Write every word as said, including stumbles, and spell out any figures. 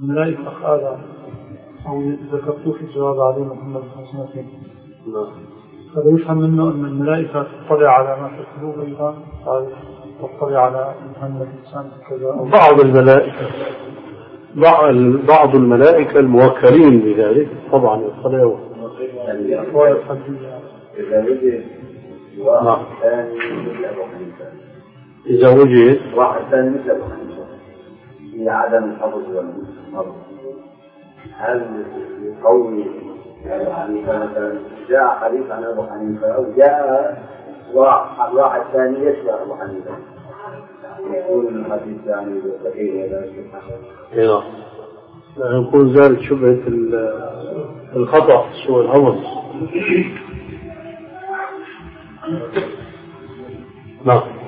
الملائكة هذا أو ذكرته في الجواب عليه محمد الحسنتين. هذا يفهم منه أن الملائكة تطلع على ما في القلوب أيضا، تطلع على مهمة الإنسان كذا. بعض الملائكة بعض الملائكة الموكلين بذلك طبعا يطلعون. إذا وجد واحد ثاني مثل أبو حنيفة إذا وجد واحد ثاني مثل أبو حنيفة في عدم الحفظ والحفظ، هل يقوي أبو حنيفة مثلا؟ جاء حديث عن أبو حنيفة أو جاء واحد ثاني يشبه أبو حنيفة، يكون الحديث ثاني بالتقييد هذا إيه يكون ذلك شبهة الخطأ سوى الحفظ. نعم.